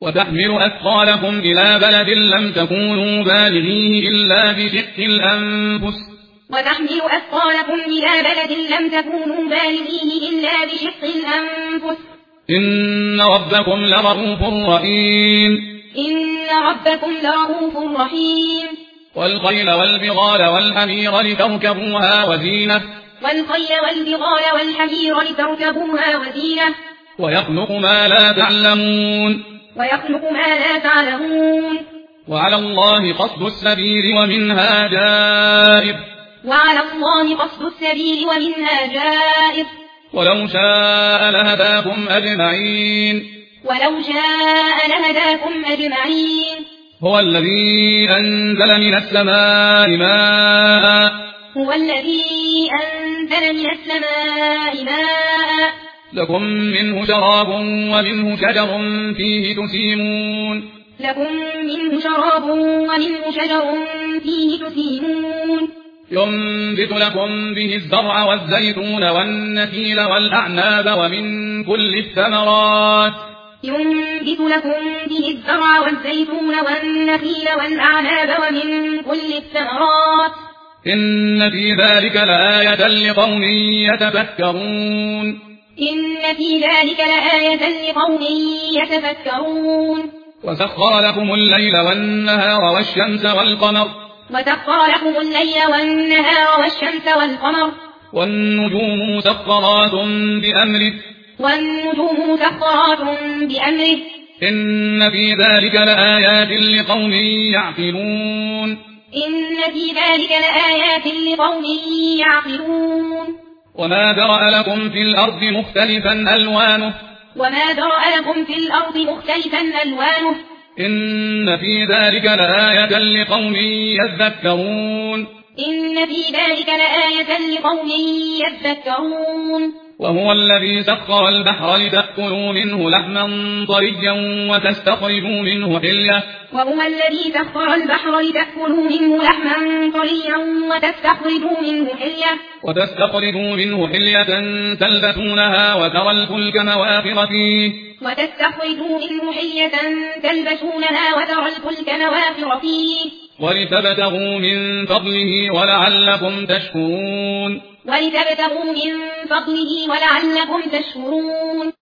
وتحمل أثقالكم إلى بلد لم تكونوا بالغيه إلا بشق الأنفس وتحمل أثقالكم إلى بلد لم تكونوا بالغيه إلا بشق الأنفس إن ربكم لرؤوف رحيم إن ربكم لرؤوف رحيم والخيل والبغال والحمير لتركبوها وزينة والخيل والبغال والحمير لتركبوها وزينة ويخلق ما لا تعلمون ويخلق ما لا تعلمون وعلى الله قصد السبيل ومنها جائر وعلى الله قصد السبيل ومنها جائر ولو شاء لهداكم أجمعين ولو شاء لهداكم أجمعين هو الذي أنزل من السماء ماء هو الذي أنزل من السماء ماء لكم منه شراب ومنه شجر فيه تسيمون لكم منه شراب ومنه شجر فيه تسيمون ينبت لكم به الزرع والزيتون والنخيل والأعناب ومن كل الثمرات ينبت لكم به الزرع والزيتون والنخيل والأعناب ومن كل الثمرات إن في ذلك لآية لقوم يتفكرون إن في ذلك لآية لقوم يتفكرون وسخر لكم الليل والنهار والشمس والقمر وسخر لكم الليل والنهار والشمس والقمر والنجوم مسخرات بأمره والنجوم مسخرات بأمره إن في ذلك لآيات لقوم يعقلون إن في ذلك لآيات لقوم يعقلون وما ذرأ لكم في الأرض مختلفا ألوانه وما ذرأ لكم في الأرض مختلفا ألوانه إن في ذلك لآية لقوم يذكرون إن في ذلك لآية لقوم يذكرون وهو الذي سخر البحر لتأكلوا منه لحما طريا وتستخرجوا منه حلية وهو الذي سخر البحر لتأكلوا منه لحما طريا وتستخرجوا منه حلية تلبسونها وترى الفلك مواخر فيه ولتبتغوا من فضله ولعلكم تشكرون